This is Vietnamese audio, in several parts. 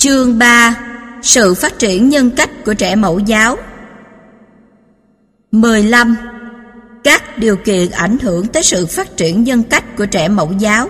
Chương 3. Sự phát triển nhân cách của trẻ mẫu giáo. 15. Các điều kiện ảnh hưởng tới sự phát triển nhân cách của trẻ mẫu giáo.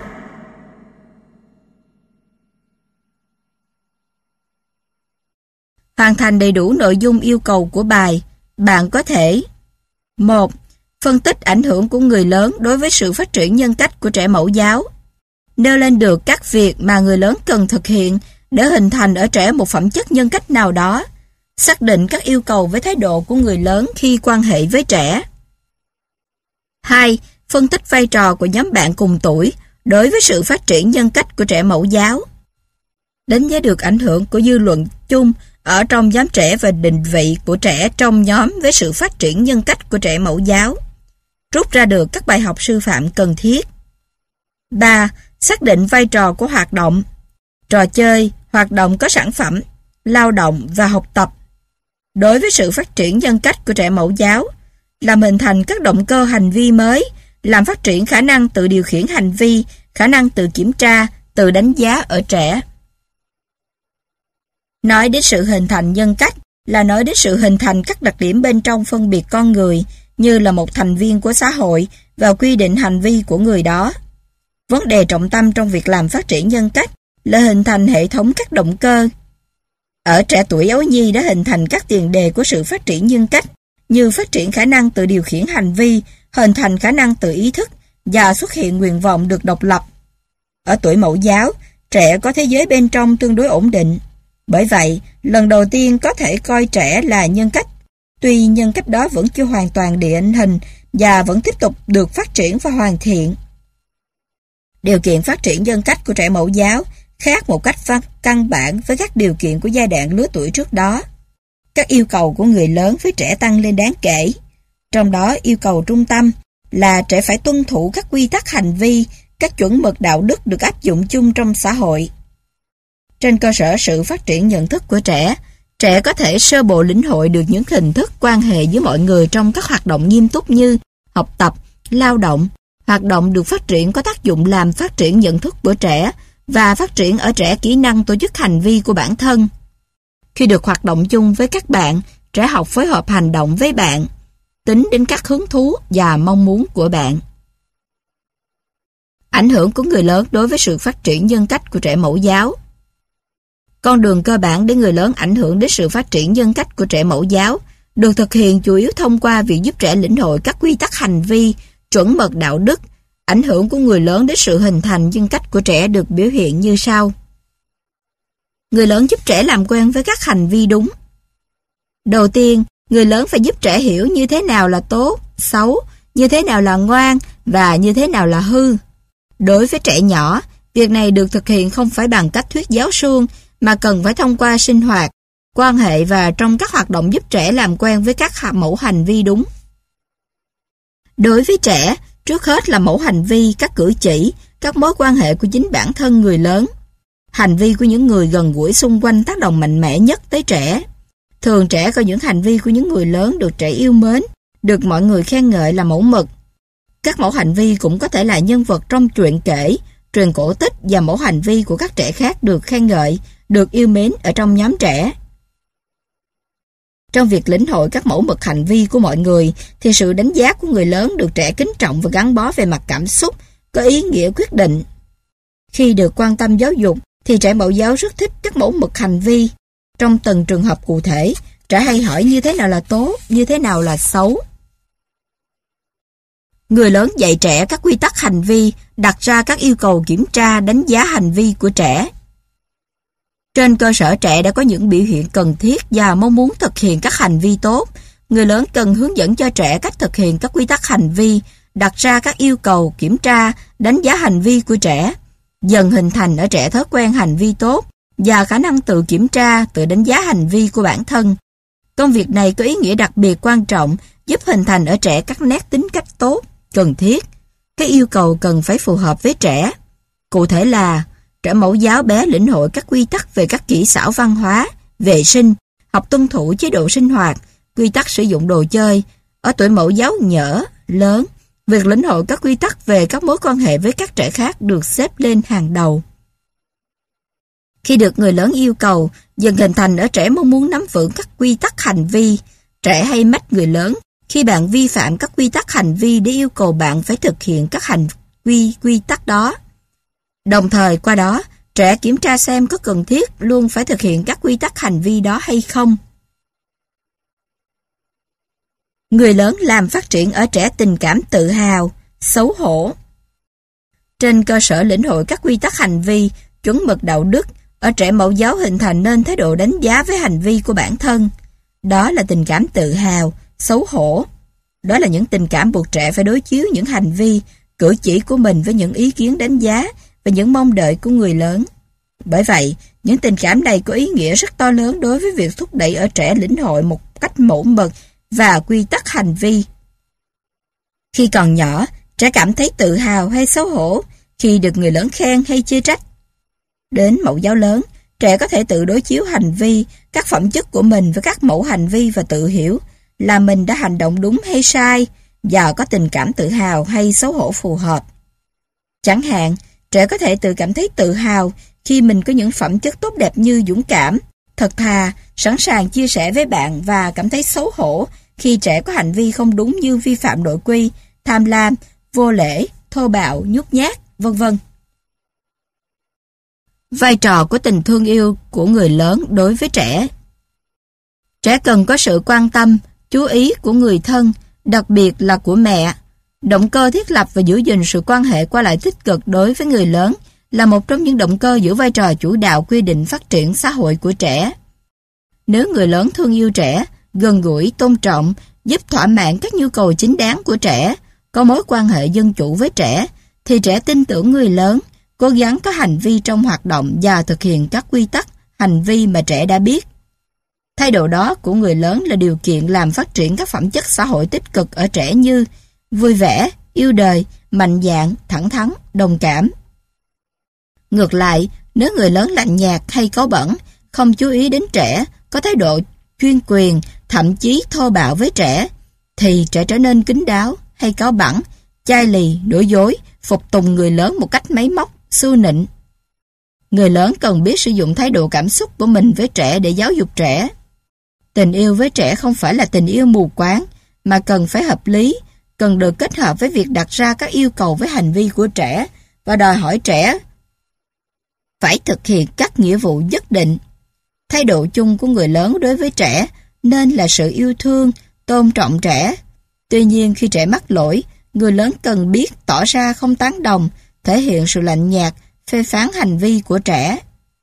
Hoàn thành đầy đủ nội dung yêu cầu của bài, bạn có thể: 1. Phân tích ảnh hưởng của người lớn đối với sự phát triển nhân cách của trẻ mẫu giáo. Nêu lên được các việc mà người lớn cần thực hiện để hình thành ở trẻ một phẩm chất nhân cách nào đó. Xác định các yêu cầu với thái độ của người lớn khi quan hệ với trẻ. 2. Phân tích vai trò của nhóm bạn cùng tuổi đối với sự phát triển nhân cách của trẻ mẫu giáo. Đánh giá được ảnh hưởng của dư luận chung ở trong nhóm trẻ và định vị của trẻ trong nhóm với sự phát triển nhân cách của trẻ mẫu giáo. Rút ra được các bài học sư phạm cần thiết. 3. Xác định vai trò của hoạt động, trò chơi, hoạt động có sản phẩm, lao động và học tập đối với sự phát triển nhân cách của trẻ mẫu giáo, làm hình thành các động cơ hành vi mới, làm phát triển khả năng tự điều khiển hành vi, khả năng tự kiểm tra, tự đánh giá ở trẻ. Nói đến sự hình thành nhân cách là nói đến sự hình thành các đặc điểm bên trong phân biệt con người như là một thành viên của xã hội và quy định hành vi của người đó. Vấn đề trọng tâm trong việc làm phát triển nhân cách là hình thành hệ thống các động cơ. Ở trẻ tuổi ấu nhi đã hình thành các tiền đề của sự phát triển nhân cách như phát triển khả năng tự điều khiển hành vi, hình thành khả năng tự ý thức và xuất hiện nguyện vọng được độc lập. Ở tuổi mẫu giáo, trẻ có thế giới bên trong tương đối ổn định. Bởi vậy, lần đầu tiên có thể coi trẻ là nhân cách, tuy nhân cách đó vẫn chưa hoàn toàn định hình và vẫn tiếp tục được phát triển và hoàn thiện. Điều kiện phát triển nhân cách của trẻ mẫu giáo khác một cách căn bản với các điều kiện của giai đoạn lứa tuổi trước đó. Các yêu cầu của người lớn với trẻ tăng lên đáng kể. Trong đó yêu cầu trung tâm là trẻ phải tuân thủ các quy tắc hành vi, các chuẩn mực đạo đức được áp dụng chung trong xã hội. Trên cơ sở sự phát triển nhận thức của trẻ, trẻ có thể sơ bộ lĩnh hội được những hình thức quan hệ với mọi người trong các hoạt động nghiêm túc như học tập, lao động. Hoạt động được phát triển có tác dụng làm phát triển nhận thức của trẻ và phát triển ở trẻ kỹ năng tổ chức hành vi của bản thân. Khi được hoạt động chung với các bạn, trẻ học phối hợp hành động với bạn, tính đến các hứng thú và mong muốn của bạn. Ảnh hưởng của người lớn đối với sự phát triển nhân cách của trẻ mẫu giáo. Con đường cơ bản để người lớn ảnh hưởng đến sự phát triển nhân cách của trẻ mẫu giáo được thực hiện chủ yếu thông qua việc giúp trẻ lĩnh hội các quy tắc hành vi, chuẩn mực đạo đức. Ảnh hưởng của người lớn đến sự hình thành nhân cách của trẻ được biểu hiện như sau. Người lớn giúp trẻ làm quen với các hành vi đúng. Đầu tiên, người lớn phải giúp trẻ hiểu như thế nào là tốt, xấu, như thế nào là ngoan và như thế nào là hư. Đối với trẻ nhỏ, việc này được thực hiện không phải bằng cách thuyết giáo suông, mà cần phải thông qua sinh hoạt, quan hệ và trong các hoạt động giúp trẻ làm quen với các mẫu hành vi đúng. Đối với trẻ, trước hết là mẫu hành vi, các cử chỉ, các mối quan hệ của chính bản thân người lớn. Hành vi của những người gần gũi xung quanh tác động mạnh mẽ nhất tới trẻ. Thường trẻ coi những hành vi của những người lớn được trẻ yêu mến, được mọi người khen ngợi là mẫu mực. Các mẫu hành vi cũng có thể là nhân vật trong truyện kể, truyền cổ tích và mẫu hành vi của các trẻ khác được khen ngợi, được yêu mến ở trong nhóm trẻ. Trong việc lĩnh hội các mẫu mực hành vi của mọi người, thì sự đánh giá của người lớn được trẻ kính trọng và gắn bó về mặt cảm xúc, có ý nghĩa quyết định. Khi được quan tâm giáo dục, thì trẻ mẫu giáo rất thích các mẫu mực hành vi. Trong từng trường hợp cụ thể, trẻ hay hỏi như thế nào là tốt, như thế nào là xấu. Người lớn dạy trẻ các quy tắc hành vi, đặt ra các yêu cầu kiểm tra, đánh giá hành vi của trẻ. Trên cơ sở trẻ đã có những biểu hiện cần thiết và mong muốn thực hiện các hành vi tốt, người lớn cần hướng dẫn cho trẻ cách thực hiện các quy tắc hành vi, đặt ra các yêu cầu, kiểm tra, đánh giá hành vi của trẻ, dần hình thành ở trẻ thói quen hành vi tốt và khả năng tự kiểm tra, tự đánh giá hành vi của bản thân. Công việc này có ý nghĩa đặc biệt quan trọng, giúp hình thành ở trẻ các nét tính cách tốt, cần thiết. Các yêu cầu cần phải phù hợp với trẻ. Cụ thể là trẻ mẫu giáo bé lĩnh hội các quy tắc về các kỹ xảo văn hóa, vệ sinh, học tuân thủ chế độ sinh hoạt, quy tắc sử dụng đồ chơi. Ở tuổi mẫu giáo nhỏ, lớn, việc lĩnh hội các quy tắc về các mối quan hệ với các trẻ khác được xếp lên hàng đầu. Khi được người lớn yêu cầu, dần hình thành ở trẻ mong muốn nắm vững các quy tắc hành vi. Trẻ hay mách người lớn khi bạn vi phạm các quy tắc hành vi để yêu cầu bạn phải thực hiện các quy tắc đó. Đồng thời qua đó, trẻ kiểm tra xem có cần thiết luôn phải thực hiện các quy tắc hành vi đó hay không. Người lớn làm phát triển ở trẻ tình cảm tự hào, xấu hổ. Trên cơ sở lĩnh hội các quy tắc hành vi, chuẩn mực đạo đức, ở trẻ mẫu giáo hình thành nên thái độ đánh giá với hành vi của bản thân. Đó là tình cảm tự hào, xấu hổ. Đó là những tình cảm buộc trẻ phải đối chiếu những hành vi, cử chỉ của mình với những ý kiến đánh giá và những mong đợi của người lớn. Bởi vậy, những tình cảm này có ý nghĩa rất to lớn đối với việc thúc đẩy ở trẻ lĩnh hội một cách mẫu mực và quy tắc hành vi. Khi còn nhỏ, trẻ cảm thấy tự hào hay xấu hổ khi được người lớn khen hay chê trách. Đến mẫu giáo lớn, trẻ có thể tự đối chiếu hành vi, các phẩm chất của mình với các mẫu hành vi và tự hiểu là mình đã hành động đúng hay sai và có tình cảm tự hào hay xấu hổ phù hợp. Chẳng hạn, trẻ có thể tự cảm thấy tự hào khi mình có những phẩm chất tốt đẹp như dũng cảm, thật thà, sẵn sàng chia sẻ với bạn và cảm thấy xấu hổ khi trẻ có hành vi không đúng như vi phạm nội quy, tham lam, vô lễ, thô bạo, nhút nhát, vân vân. Vai trò của tình thương yêu của người lớn đối với trẻ. Trẻ cần có sự quan tâm, chú ý của người thân, đặc biệt là của mẹ. Động cơ thiết lập và giữ gìn sự quan hệ qua lại tích cực đối với người lớn là một trong những động cơ giữ vai trò chủ đạo quy định phát triển xã hội của trẻ. Nếu người lớn thương yêu trẻ, gần gũi, tôn trọng, giúp thỏa mãn các nhu cầu chính đáng của trẻ, có mối quan hệ dân chủ với trẻ, thì trẻ tin tưởng người lớn, cố gắng có hành vi trong hoạt động và thực hiện các quy tắc, hành vi mà trẻ đã biết. Thái độ đó của người lớn là điều kiện làm phát triển các phẩm chất xã hội tích cực ở trẻ như vui vẻ, yêu đời, mạnh dạn, thẳng thắn, đồng cảm. Ngược lại, nếu người lớn lạnh nhạt hay cáu bẩn, không chú ý đến trẻ, có thái độ chuyên quyền, thậm chí thô bạo với trẻ, thì trẻ trở nên kín đáo hay cáu bẩn, chai lì, nói dối, phục tùng người lớn một cách máy móc, xu nịnh. Người lớn cần biết sử dụng thái độ cảm xúc của mình với trẻ để giáo dục trẻ. Tình yêu với trẻ không phải là tình yêu mù quáng, mà cần phải hợp lý, cần được kết hợp với việc đặt ra các yêu cầu với hành vi của trẻ và đòi hỏi trẻ phải thực hiện các nghĩa vụ nhất định. Thái độ chung của người lớn đối với trẻ nên là sự yêu thương, tôn trọng trẻ. Tuy nhiên khi trẻ mắc lỗi, người lớn cần biết tỏ ra không tán đồng, thể hiện sự lạnh nhạt, phê phán hành vi của trẻ.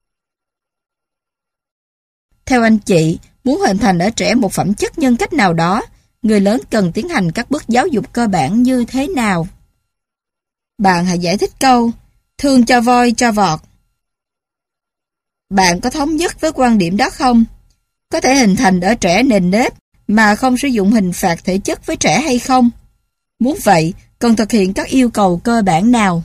Theo anh chị, muốn hình thành ở trẻ một phẩm chất nhân cách nào đó, người lớn cần tiến hành các bước giáo dục cơ bản như thế nào? Bạn hãy giải thích câu thương cho voi cho vọt. Bạn có thống nhất với quan điểm đó không? Có thể hình thành ở trẻ nền nếp mà không sử dụng hình phạt thể chất với trẻ hay không? Muốn vậy, cần thực hiện các yêu cầu cơ bản nào?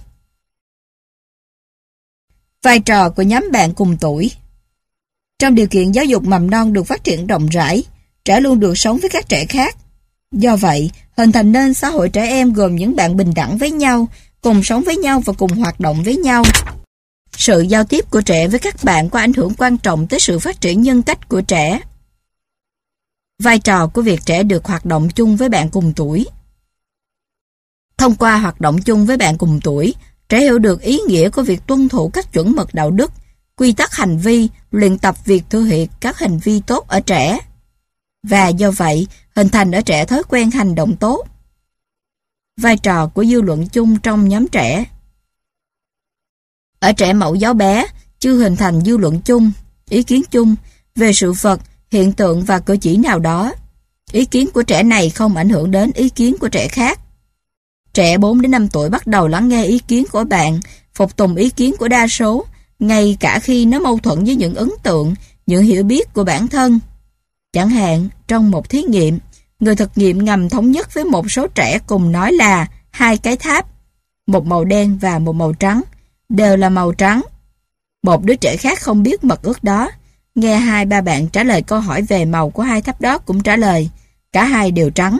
Vai trò của nhóm bạn cùng tuổi. Trong điều kiện giáo dục mầm non được phát triển rộng rãi, trẻ luôn được sống với các trẻ khác. Do vậy, hình thành nên xã hội trẻ em gồm những bạn bình đẳng với nhau, cùng sống với nhau và cùng hoạt động với nhau. Sự giao tiếp của trẻ với các bạn có ảnh hưởng quan trọng tới sự phát triển nhân cách của trẻ. Vai trò của việc trẻ được hoạt động chung với bạn cùng tuổi. Thông qua hoạt động chung với bạn cùng tuổi, trẻ hiểu được ý nghĩa của việc tuân thủ các chuẩn mực đạo đức, quy tắc hành vi, luyện tập việc thực hiện các hành vi tốt ở trẻ. Và do vậy, hình thành ở trẻ thói quen hành động tốt. Vai trò của dư luận chung trong nhóm trẻ. Ở trẻ mẫu giáo bé, chưa hình thành dư luận chung, ý kiến chung về sự vật, hiện tượng và cử chỉ nào đó. Ý kiến của trẻ này không ảnh hưởng đến ý kiến của trẻ khác. Trẻ 4 đến 5 tuổi bắt đầu lắng nghe ý kiến của bạn, phục tùng ý kiến của đa số, ngay cả khi nó mâu thuẫn với những ấn tượng, những hiểu biết của bản thân. Chẳng hạn, trong một thí nghiệm, người thực nghiệm ngầm thống nhất với một số trẻ cùng nói là 2 cái tháp, một màu đen và một màu trắng, đều là màu trắng. Một đứa trẻ khác không biết mật ước đó, nghe 2-3 bạn trả lời câu hỏi về màu của 2 tháp đó cũng trả lời, cả hai đều trắng.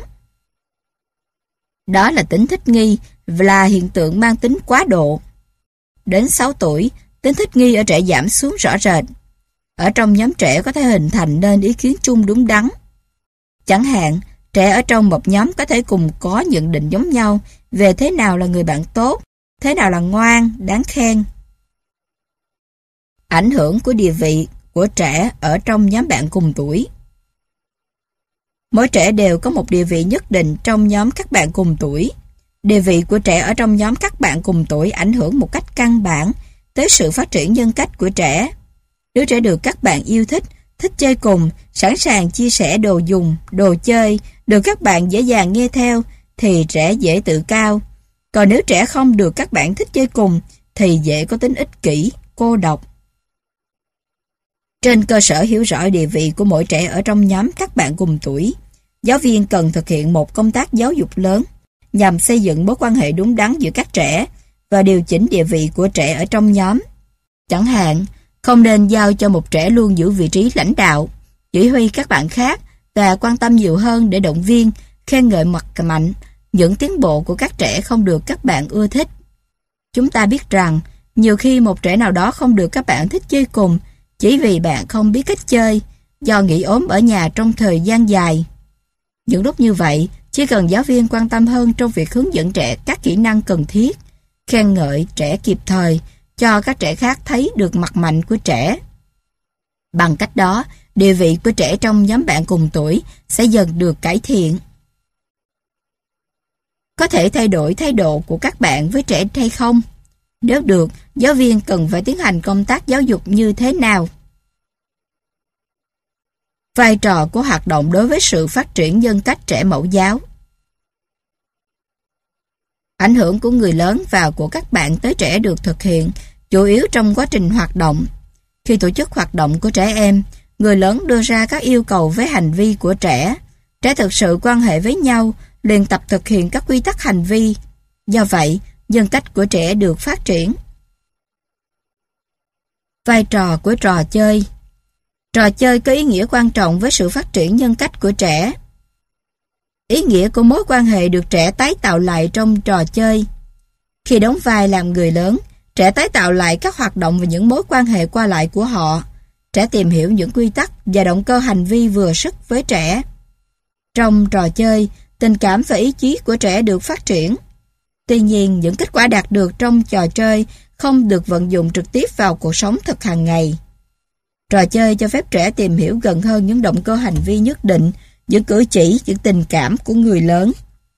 Đó là tính thích nghi và là hiện tượng mang tính quá độ. Đến 6 tuổi, tính thích nghi ở trẻ giảm xuống rõ rệt. Ở trong nhóm trẻ có thể hình thành nên ý kiến chung đúng đắn. Chẳng hạn, trẻ ở trong một nhóm có thể cùng có nhận định giống nhau về thế nào là người bạn tốt, thế nào là ngoan, đáng khen. Ảnh hưởng của địa vị của trẻ ở trong nhóm bạn cùng tuổi. Mỗi trẻ đều có một địa vị nhất định trong nhóm các bạn cùng tuổi. Địa vị của trẻ ở trong nhóm các bạn cùng tuổi ảnh hưởng một cách căn bản tới sự phát triển nhân cách của trẻ. Đứa trẻ được các bạn yêu thích, thích chơi cùng, sẵn sàng chia sẻ đồ dùng, đồ chơi, được các bạn dễ dàng nghe theo, thì trẻ dễ tự cao. Còn nếu trẻ không được các bạn thích chơi cùng, thì dễ có tính ích kỷ, cô độc. Trên cơ sở hiểu rõ địa vị của mỗi trẻ ở trong nhóm các bạn cùng tuổi, giáo viên cần thực hiện một công tác giáo dục lớn nhằm xây dựng mối quan hệ đúng đắn giữa các trẻ và điều chỉnh địa vị của trẻ ở trong nhóm. Chẳng hạn, không nên giao cho một trẻ luôn giữ vị trí lãnh đạo, chỉ huy các bạn khác và quan tâm nhiều hơn để động viên, khen ngợi mặt mạnh những tiến bộ của các trẻ không được các bạn ưa thích. Chúng ta biết rằng, nhiều khi một trẻ nào đó không được các bạn thích chơi cùng chỉ vì bạn không biết cách chơi, do nghỉ ốm ở nhà trong thời gian dài. Những lúc như vậy, chỉ cần giáo viên quan tâm hơn trong việc hướng dẫn trẻ các kỹ năng cần thiết, khen ngợi trẻ kịp thời, cho các trẻ khác thấy được mặt mạnh của trẻ. Bằng cách đó, địa vị của trẻ trong nhóm bạn cùng tuổi sẽ dần được cải thiện. Có thể thay đổi thái độ của các bạn với trẻ hay không? Nếu được, giáo viên cần phải tiến hành công tác giáo dục như thế nào? Vai trò của hoạt động đối với sự phát triển nhân cách trẻ mẫu giáo. Ảnh hưởng của người lớn và của các bạn tới trẻ được thực hiện chủ yếu trong quá trình hoạt động. Khi tổ chức hoạt động của trẻ em, người lớn đưa ra các yêu cầu với hành vi của trẻ. Trẻ thực sự quan hệ với nhau, luyện tập thực hiện các quy tắc hành vi. Do vậy, nhân cách của trẻ được phát triển. Vai trò của trò chơi. Trò chơi có ý nghĩa quan trọng với sự phát triển nhân cách của trẻ. Ý nghĩa của mối quan hệ được trẻ tái tạo lại trong trò chơi. Khi đóng vai làm người lớn, trẻ tái tạo lại các hoạt động và những mối quan hệ qua lại của họ. Trẻ tìm hiểu những quy tắc và động cơ hành vi vừa sức với trẻ. Trong trò chơi, tình cảm và ý chí của trẻ được phát triển. Tuy nhiên, những kết quả đạt được trong trò chơi không được vận dụng trực tiếp vào cuộc sống thực hàng ngày. Trò chơi cho phép trẻ tìm hiểu gần hơn những động cơ hành vi nhất định, những cử chỉ, những tình cảm của người lớn.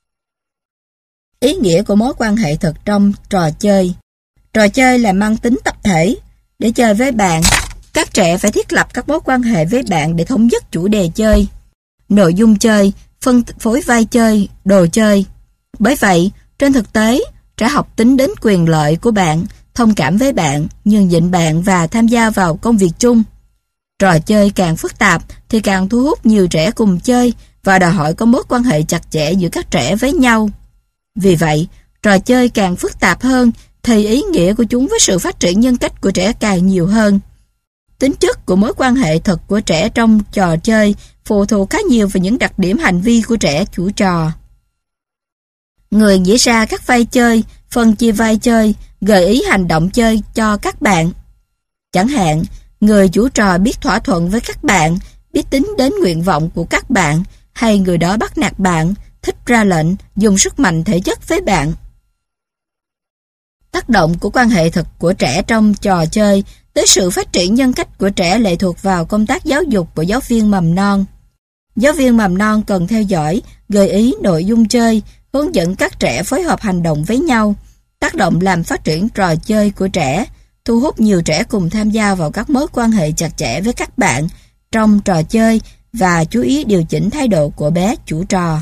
Ý nghĩa của mối quan hệ thật trong trò chơi. Trò chơi là mang tính tập thể. Để chơi với bạn, các trẻ phải thiết lập các mối quan hệ với bạn để thống nhất chủ đề chơi, nội dung chơi, phân phối vai chơi, đồ chơi. Bởi vậy, trên thực tế, trẻ học tính đến quyền lợi của bạn, thông cảm với bạn, nhường nhịn bạn và tham gia vào công việc chung. Trò chơi càng phức tạp thì càng thu hút nhiều trẻ cùng chơi và đòi hỏi có mối quan hệ chặt chẽ giữa các trẻ với nhau. Vì vậy, trò chơi càng phức tạp hơn thì ý nghĩa của chúng với sự phát triển nhân cách của trẻ càng nhiều hơn. Tính chất của mối quan hệ thật của trẻ trong trò chơi phụ thuộc khá nhiều vào những đặc điểm hành vi của trẻ chủ trò. Người nghĩ ra các vai chơi, phân chia vai chơi, gợi ý hành động chơi cho các bạn. Chẳng hạn, người chủ trò biết thỏa thuận với các bạn, biết tính đến nguyện vọng của các bạn, hay người đó bắt nạt bạn, thích ra lệnh, dùng sức mạnh thể chất với bạn. Tác động của quan hệ thực của trẻ trong trò chơi tới sự phát triển nhân cách của trẻ lệ thuộc vào công tác giáo dục của giáo viên mầm non. Giáo viên mầm non cần theo dõi, gợi ý nội dung chơi, hướng dẫn các trẻ phối hợp hành động với nhau, tác động làm phát triển trò chơi của trẻ, thu hút nhiều trẻ cùng tham gia vào các mối quan hệ chặt chẽ với các bạn trong trò chơi và chú ý điều chỉnh thái độ của bé chủ trò.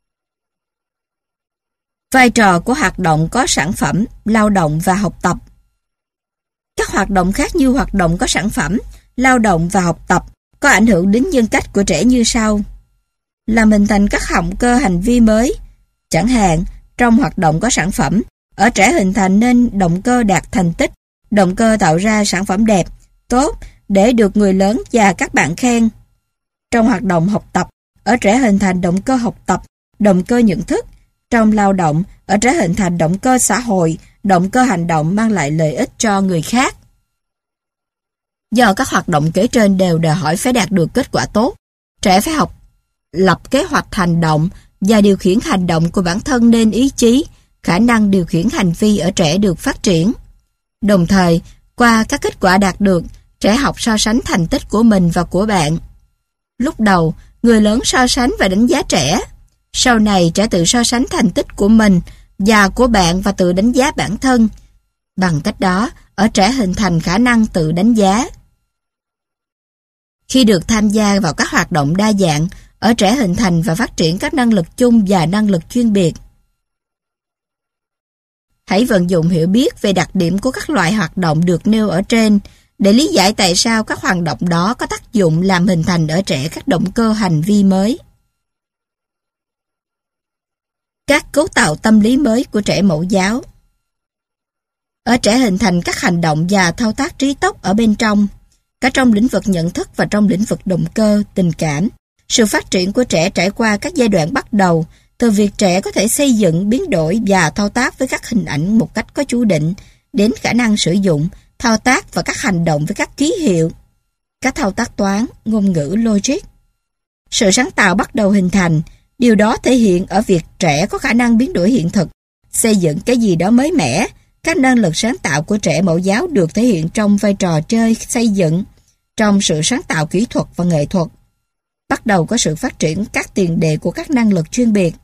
Vai trò của hoạt động có sản phẩm, lao động và học tập. Các hoạt động khác như hoạt động có sản phẩm, lao động và học tập có ảnh hưởng đến nhân cách của trẻ như sau. Làm hình thành các động cơ hành vi mới. Chẳng hạn, trong hoạt động có sản phẩm, ở trẻ hình thành nên động cơ đạt thành tích, động cơ tạo ra sản phẩm đẹp, tốt để được người lớn và các bạn khen. Trong hoạt động học tập, ở trẻ hình thành động cơ học tập, động cơ nhận thức. Trong lao động, ở trẻ hình thành động cơ xã hội, động cơ hành động mang lại lợi ích cho người khác. Do các hoạt động kể trên đều đòi hỏi phải đạt được kết quả tốt, trẻ phải học lập kế hoạch hành động và điều khiển hành động của bản thân nên ý chí, khả năng điều khiển hành vi ở trẻ được phát triển. Đồng thời, qua các kết quả đạt được, trẻ học so sánh thành tích của mình và của bạn. Lúc đầu, người lớn so sánh và đánh giá trẻ. Sau này, trẻ tự so sánh thành tích của mình và của bạn và tự đánh giá bản thân. Bằng cách đó, ở trẻ hình thành khả năng tự đánh giá. Khi được tham gia vào các hoạt động đa dạng, ở trẻ hình thành và phát triển các năng lực chung và năng lực chuyên biệt. Hãy vận dụng hiểu biết về đặc điểm của các loại hoạt động được nêu ở trên để lý giải tại sao các hoạt động đó có tác dụng làm hình thành ở trẻ các động cơ hành vi mới. Các cấu tạo tâm lý mới của trẻ mẫu giáo. Ở trẻ hình thành các hành động và thao tác trí tốc ở bên trong, cả trong lĩnh vực nhận thức và trong lĩnh vực động cơ, tình cảm. Sự phát triển của trẻ trải qua các giai đoạn bắt đầu, từ việc trẻ có thể xây dựng, biến đổi và thao tác với các hình ảnh một cách có chủ định, đến khả năng sử dụng, thao tác và các hành động với các ký hiệu, các thao tác toán, ngôn ngữ, logic. Sự sáng tạo bắt đầu hình thành, điều đó thể hiện ở việc trẻ có khả năng biến đổi hiện thực, xây dựng cái gì đó mới mẻ. Các năng lực sáng tạo của trẻ mẫu giáo được thể hiện trong vai trò chơi, xây dựng, trong sự sáng tạo kỹ thuật và nghệ thuật. Bắt đầu có sự phát triển các tiền đề của các năng lực chuyên biệt.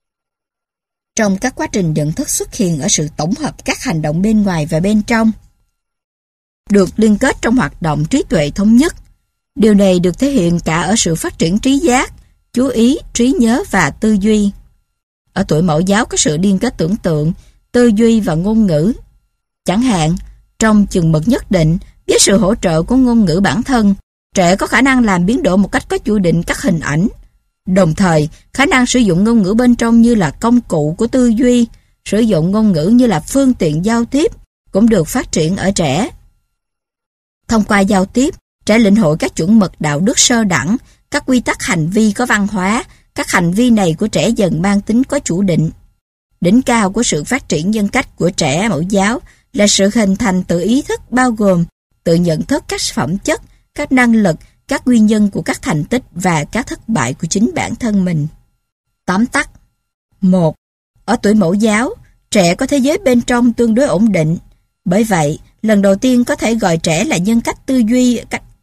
Trong các quá trình nhận thức xuất hiện ở sự tổng hợp các hành động bên ngoài và bên trong, được liên kết trong hoạt động trí tuệ thống nhất. Điều này được thể hiện cả ở sự phát triển trí giác, chú ý, trí nhớ và tư duy. Ở tuổi mẫu giáo có sự liên kết tưởng tượng, tư duy và ngôn ngữ. Chẳng hạn, trong chừng mực nhất định, với sự hỗ trợ của ngôn ngữ bản thân, trẻ có khả năng làm biến đổi một cách có chủ định các hình ảnh. Đồng thời, khả năng sử dụng ngôn ngữ bên trong như là công cụ của tư duy, sử dụng ngôn ngữ như là phương tiện giao tiếp, cũng được phát triển ở trẻ. Thông qua giao tiếp, trẻ lĩnh hội các chuẩn mực đạo đức sơ đẳng, các quy tắc hành vi có văn hóa. Các hành vi này của trẻ dần mang tính có chủ định. Đỉnh cao của sự phát triển nhân cách của trẻ mẫu giáo là sự hình thành tự ý thức bao gồm tự nhận thức các phẩm chất, các năng lực, các nguyên nhân của các thành tích và các thất bại của chính bản thân mình. Tóm tắt. 1. Ở tuổi mẫu giáo, trẻ có thế giới bên trong tương đối ổn định. Bởi vậy, lần đầu tiên có thể gọi trẻ là nhân cách tư duy.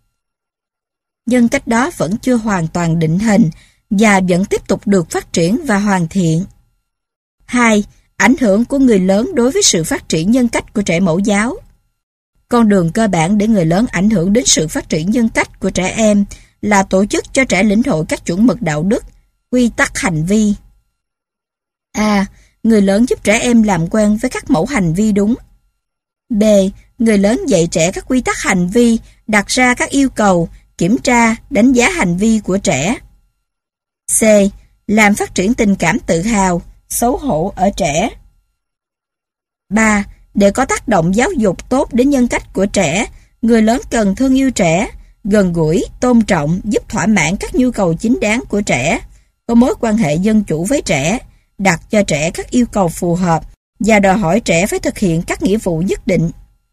Nhân cách đó vẫn chưa hoàn toàn định hình và vẫn tiếp tục được phát triển và hoàn thiện. 2. Ảnh hưởng của người lớn đối với sự phát triển nhân cách của trẻ mẫu giáo. Con đường cơ bản để người lớn ảnh hưởng đến sự phát triển nhân cách của trẻ em là tổ chức cho trẻ lĩnh hội các chuẩn mực đạo đức, quy tắc hành vi. A. Người lớn giúp trẻ em làm quen với các mẫu hành vi đúng. B. Người lớn dạy trẻ các quy tắc hành vi, đặt ra các yêu cầu, kiểm tra, đánh giá hành vi của trẻ. C. Làm phát triển tình cảm tự hào, xấu hổ ở trẻ. 3. Để có tác động giáo dục tốt đến nhân cách của trẻ, người lớn cần thương yêu trẻ, gần gũi, tôn trọng, giúp thỏa mãn các nhu cầu chính đáng của trẻ, có mối quan hệ dân chủ với trẻ, đặt cho trẻ các yêu cầu phù hợp và đòi hỏi trẻ phải thực hiện các nghĩa vụ nhất định.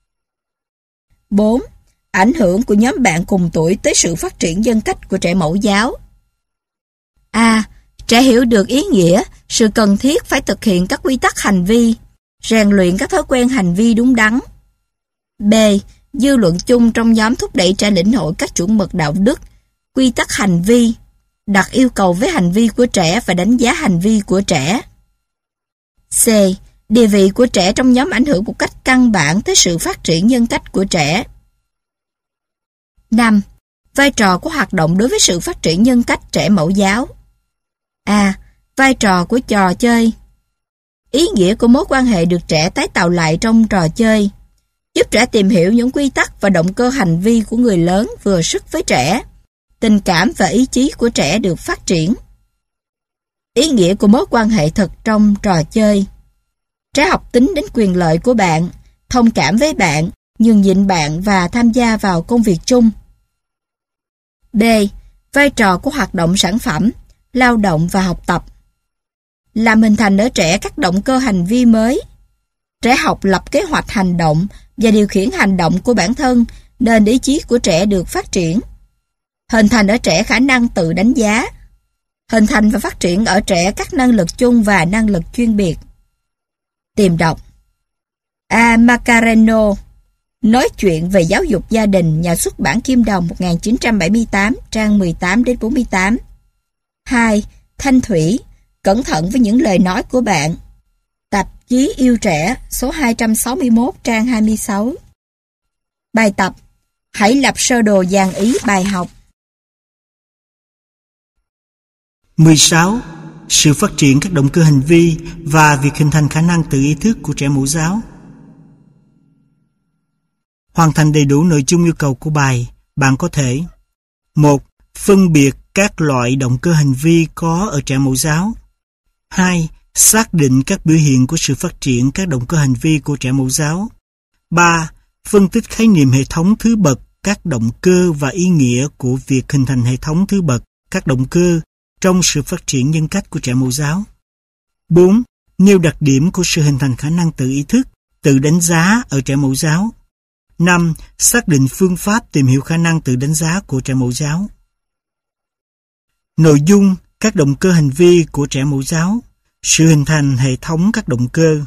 4. Ảnh hưởng của nhóm bạn cùng tuổi tới sự phát triển nhân cách của trẻ mẫu giáo. A. Trẻ hiểu được ý nghĩa, sự cần thiết phải thực hiện các quy tắc hành vi, rèn luyện các thói quen hành vi đúng đắn. B. Dư luận chung trong nhóm thúc đẩy trẻ lĩnh hội các chuẩn mực đạo đức, quy tắc hành vi, đặt yêu cầu với hành vi của trẻ và đánh giá hành vi của trẻ. C. Địa vị của trẻ trong nhóm ảnh hưởng một cách căn bản tới sự phát triển nhân cách của trẻ. 5. Vai trò của hoạt động đối với sự phát triển nhân cách trẻ mẫu giáo. A. Vai trò của trò chơi. Ý nghĩa của mối quan hệ được trẻ tái tạo lại trong trò chơi, giúp trẻ tìm hiểu những quy tắc và động cơ hành vi của người lớn vừa sức với trẻ. Tình cảm và ý chí của trẻ được phát triển. Ý nghĩa của mối quan hệ thật trong trò chơi. Trẻ học tính đến quyền lợi của bạn, thông cảm với bạn, nhường nhịn bạn và tham gia vào công việc chung. B. Vai trò của hoạt động sản phẩm, lao động và học tập. Làm hình thành ở trẻ các động cơ hành vi mới. Trẻ học lập kế hoạch hành động và điều khiển hành động của bản thân nên ý chí của trẻ được phát triển. Hình thành ở trẻ khả năng tự đánh giá. Hình thành và phát triển ở trẻ các năng lực chung và năng lực chuyên biệt. Tìm đọc A. Macareno, Nói chuyện về giáo dục gia đình, Nhà xuất bản Kim Đồng 1978, trang 18-48. 2. Thanh Thủy, Cẩn thận với những lời nói của bạn. Tạp chí Yêu Trẻ, số 261, trang 26. Bài tập: hãy lập sơ đồ dàn ý bài học. 16. Sự phát triển các động cơ hành vi và việc hình thành khả năng tự ý thức của trẻ mẫu giáo. Hoàn thành đầy đủ nội dung yêu cầu của bài, bạn có thể: 1. Phân biệt các loại động cơ hành vi có ở trẻ mẫu giáo. 2. Xác định các biểu hiện của sự phát triển các động cơ hành vi của trẻ mẫu giáo. 3. Phân tích khái niệm hệ thống thứ bậc các động cơ và ý nghĩa của việc hình thành hệ thống thứ bậc các động cơ trong sự phát triển nhân cách của trẻ mẫu giáo. 4. Nêu đặc điểm của sự hình thành khả năng tự ý thức, tự đánh giá ở trẻ mẫu giáo. 5. Xác định phương pháp tìm hiểu khả năng tự đánh giá của trẻ mẫu giáo. Nội dung các động cơ hành vi của trẻ mẫu giáo, sự hình thành hệ thống các động cơ.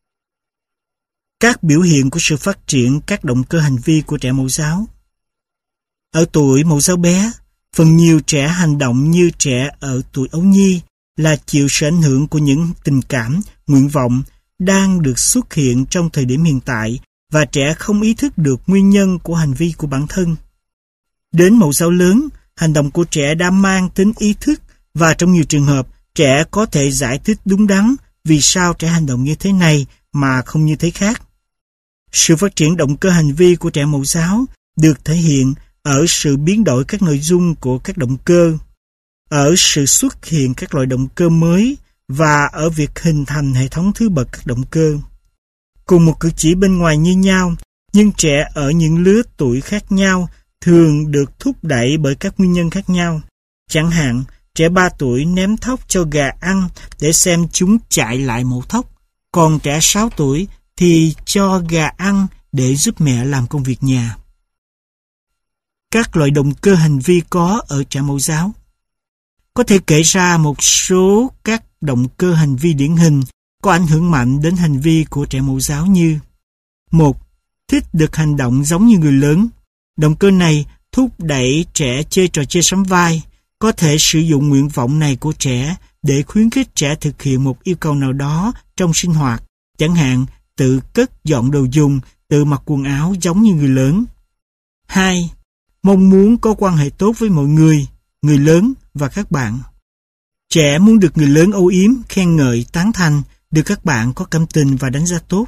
Các biểu hiện của sự phát triển các động cơ hành vi của trẻ mẫu giáo. Ở tuổi mẫu giáo bé, phần nhiều trẻ hành động như trẻ ở tuổi ấu nhi là chịu sự ảnh hưởng của những tình cảm, nguyện vọng đang được xuất hiện trong thời điểm hiện tại và trẻ không ý thức được nguyên nhân của hành vi của bản thân. Đến mẫu giáo lớn, hành động của trẻ đã mang tính ý thức và trong nhiều trường hợp, trẻ có thể giải thích đúng đắn vì sao trẻ hành động như thế này mà không như thế khác. Sự phát triển động cơ hành vi của trẻ mẫu giáo được thể hiện ở sự biến đổi các nội dung của các động cơ, ở sự xuất hiện các loại động cơ mới và ở việc hình thành hệ thống thứ bậc các động cơ. Cùng một cử chỉ bên ngoài như nhau, nhưng trẻ ở những lứa tuổi khác nhau thường được thúc đẩy bởi các nguyên nhân khác nhau. Chẳng hạn, trẻ 3 tuổi ném thóc cho gà ăn để xem chúng chạy lại mổ thóc, còn trẻ 6 tuổi thì cho gà ăn để giúp mẹ làm công việc nhà. Các loại động cơ hành vi có ở trẻ mẫu giáo. Có thể kể ra một số các động cơ hành vi điển hình có ảnh hưởng mạnh đến hành vi của trẻ mẫu giáo như: 1. Thích được hành động giống như người lớn. Động cơ này thúc đẩy trẻ chơi trò chơi sắm vai, có thể sử dụng nguyện vọng này của trẻ để khuyến khích trẻ thực hiện một yêu cầu nào đó trong sinh hoạt, chẳng hạn tự cất dọn đồ dùng, tự mặc quần áo giống như người lớn. 2. Mong muốn có quan hệ tốt với mọi người lớn và các bạn. Trẻ muốn được người lớn âu yếm, khen ngợi, tán thành, được các bạn có cảm tình và đánh giá tốt.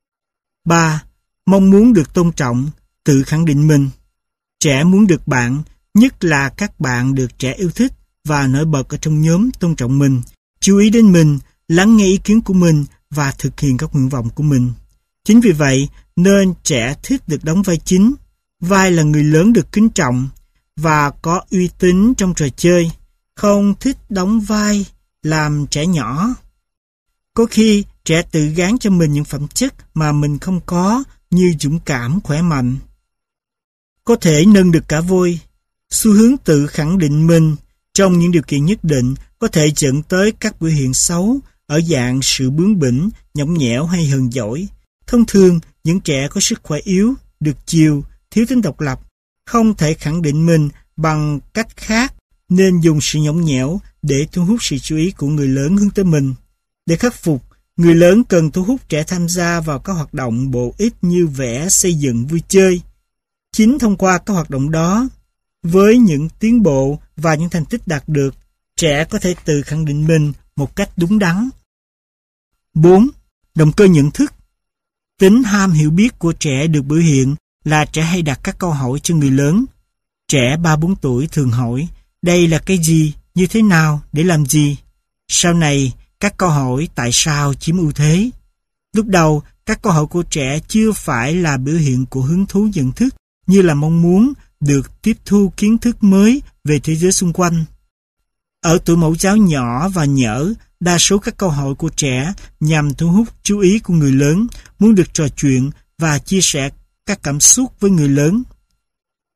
3. Mong muốn được tôn trọng, tự khẳng định mình. Trẻ muốn được bạn, nhất là các bạn được trẻ yêu thích và nổi bật ở trong nhóm tôn trọng mình, chú ý đến mình, lắng nghe ý kiến của mình và thực hiện các nguyện vọng của mình. Chính vì vậy, nên trẻ thích được đóng vai chính, vai là người lớn được kính trọng và có uy tín trong trò chơi, không thích đóng vai làm trẻ nhỏ. Có khi trẻ tự gán cho mình những phẩm chất mà mình không có, như dũng cảm, khỏe mạnh. Có thể nâng được cả vôi. Xu hướng tự khẳng định mình trong những điều kiện nhất định có thể dẫn tới các biểu hiện xấu ở dạng sự bướng bỉnh, nhõng nhẽo hay hờn dỗi. Thông thường, những trẻ có sức khỏe yếu, được chiều, thiếu tính độc lập, không thể khẳng định mình bằng cách khác nên dùng sự nhõng nhẽo để thu hút sự chú ý của người lớn hướng tới mình. Để khắc phục, người lớn cần thu hút trẻ tham gia vào các hoạt động bổ ích như vẽ, xây dựng, vui chơi. Chính thông qua các hoạt động đó, với những tiến bộ và những thành tích đạt được, trẻ có thể tự khẳng định mình một cách đúng đắn. 4. Động cơ nhận thức. Tính ham hiểu biết của trẻ được biểu hiện là trẻ hay đặt các câu hỏi cho người lớn. Trẻ 3-4 tuổi thường hỏi, đây là cái gì, như thế nào, để làm gì? Sau này, các câu hỏi tại sao chiếm ưu thế. Lúc đầu, các câu hỏi của trẻ chưa phải là biểu hiện của hứng thú nhận thức, như là mong muốn được tiếp thu kiến thức mới về thế giới xung quanh. Ở tuổi mẫu giáo nhỏ và nhỡ, đa số các câu hỏi của trẻ nhằm thu hút chú ý của người lớn, muốn được trò chuyện và chia sẻ các cảm xúc với người lớn.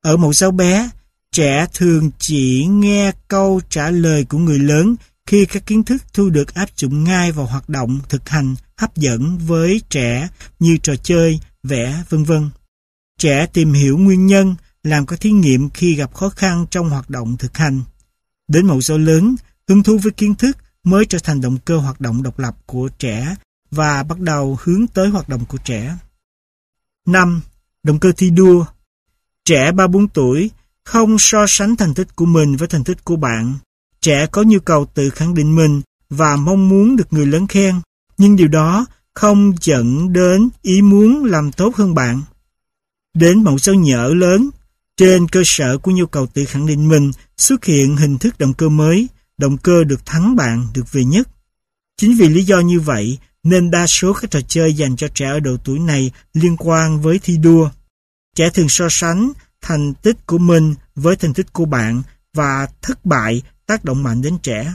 Ở mẫu giáo bé, trẻ thường chỉ nghe câu trả lời của người lớn khi các kiến thức thu được áp dụng ngay vào hoạt động thực hành hấp dẫn với trẻ như trò chơi, vẽ, vân vân. Trẻ tìm hiểu nguyên nhân, làm các thí nghiệm khi gặp khó khăn trong hoạt động thực hành. Đến mẫu giáo lớn, hứng thú với kiến thức mới trở thành động cơ hoạt động độc lập của trẻ và bắt đầu hướng tới hoạt động của trẻ. 5. Động cơ thi đua. Trẻ 3-4 tuổi không so sánh thành tích của mình với thành tích của bạn. Trẻ có nhu cầu tự khẳng định mình và mong muốn được người lớn khen, nhưng điều đó không dẫn đến ý muốn làm tốt hơn bạn. Đến mẫu giáo nhỡ lớn, trên cơ sở của nhu cầu tự khẳng định mình xuất hiện hình thức động cơ mới, động cơ được thắng bạn, được về nhất. Chính vì lý do như vậy nên đa số các trò chơi dành cho trẻ ở độ tuổi này liên quan với thi đua. Trẻ thường so sánh thành tích của mình với thành tích của bạn và thất bại tác động mạnh đến trẻ.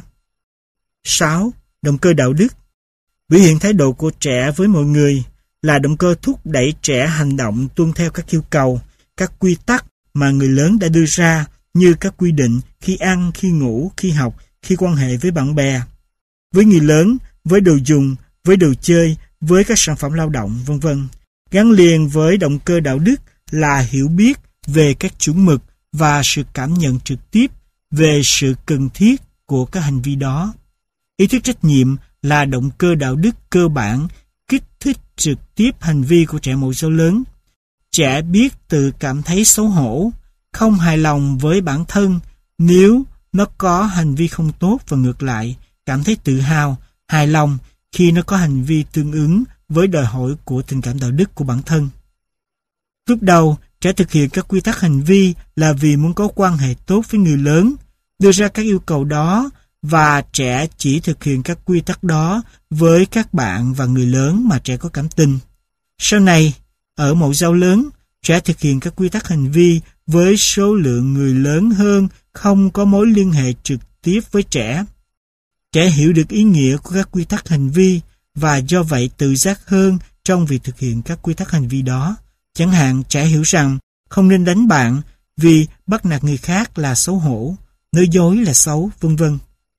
6. Động cơ đạo đức. Biểu hiện thái độ của trẻ với mọi người là động cơ thúc đẩy trẻ hành động tuân theo các yêu cầu, các quy tắc mà người lớn đã đưa ra như các quy định khi ăn, khi ngủ, khi học, khi quan hệ với bạn bè, với người lớn, với đồ dùng, với đồ chơi, với các sản phẩm lao động, vân vân. Gắn liền với động cơ đạo đức là hiểu biết về các chuẩn mực và sự cảm nhận trực tiếp về sự cần thiết của các hành vi đó. Ý thức trách nhiệm là động cơ đạo đức cơ bản kích thích trực tiếp hành vi của trẻ mẫu giáo lớn. Trẻ biết tự cảm thấy xấu hổ, không hài lòng với bản thân nếu nó có hành vi không tốt và ngược lại, cảm thấy tự hào, hài lòng khi nó có hành vi tương ứng với đòi hỏi của tình cảm đạo đức của bản thân. Lúc đầu, trẻ thực hiện các quy tắc hành vi là vì muốn có quan hệ tốt với người lớn, đưa ra các yêu cầu đó và trẻ chỉ thực hiện các quy tắc đó với các bạn và người lớn mà trẻ có cảm tình. Sau này, ở mẫu giáo lớn, trẻ thực hiện các quy tắc hành vi với số lượng người lớn hơn không có mối liên hệ trực tiếp với trẻ. Trẻ hiểu được ý nghĩa của các quy tắc hành vi và do vậy tự giác hơn trong việc thực hiện các quy tắc hành vi đó. Chẳng hạn, trẻ hiểu rằng không nên đánh bạn vì bắt nạt người khác là xấu hổ, nói dối là xấu, vân vân.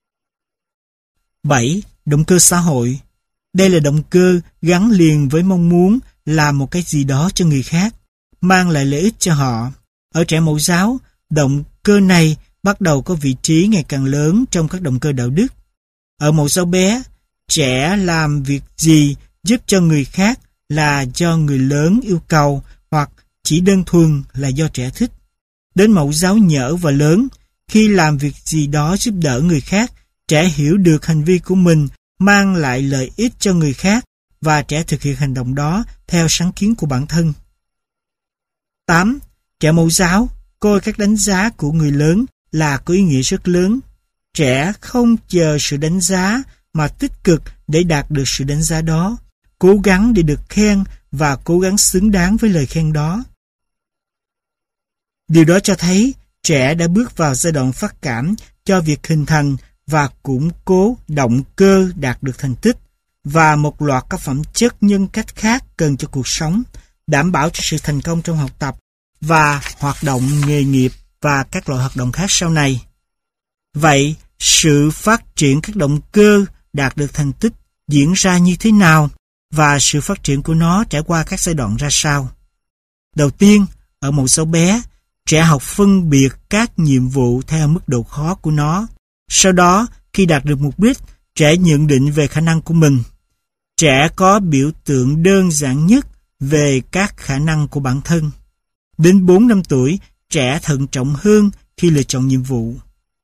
7. Động cơ xã hội. Đây là động cơ gắn liền với mong muốn làm một cái gì đó cho người khác, mang lại lợi ích cho họ. Ở trẻ mẫu giáo, động cơ này bắt đầu có vị trí ngày càng lớn trong các động cơ đạo đức. Ở mẫu giáo bé, trẻ làm việc gì giúp cho người khác là do người lớn yêu cầu hoặc chỉ đơn thuần là do trẻ thích. Đến mẫu giáo nhỡ và lớn, khi làm việc gì đó giúp đỡ người khác, trẻ hiểu được hành vi của mình mang lại lợi ích cho người khác và trẻ thực hiện hành động đó theo sáng kiến của bản thân. 8. Trẻ mẫu giáo coi các đánh giá của người lớn là có ý nghĩa rất lớn. Trẻ không chờ sự đánh giá mà tích cực để đạt được sự đánh giá đó, cố gắng để được khen và cố gắng xứng đáng với lời khen đó. Điều đó cho thấy trẻ đã bước vào giai đoạn phát cảm cho việc hình thành và củng cố động cơ đạt được thành tích và một loạt các phẩm chất nhân cách khác cần cho cuộc sống, đảm bảo cho sự thành công trong học tập và hoạt động nghề nghiệp và các loại hoạt động khác sau này. Vậy, sự phát triển các động cơ đạt được thành tích diễn ra như thế nào và sự phát triển của nó trải qua các giai đoạn ra sao? Đầu tiên, ở mẫu giáo bé, trẻ học phân biệt các nhiệm vụ theo mức độ khó của nó. Sau đó, khi đạt được mục đích, trẻ nhận định về khả năng của mình. Trẻ có biểu tượng đơn giản nhất về các khả năng của bản thân. Đến 4 năm tuổi, trẻ thận trọng hơn khi lựa chọn nhiệm vụ.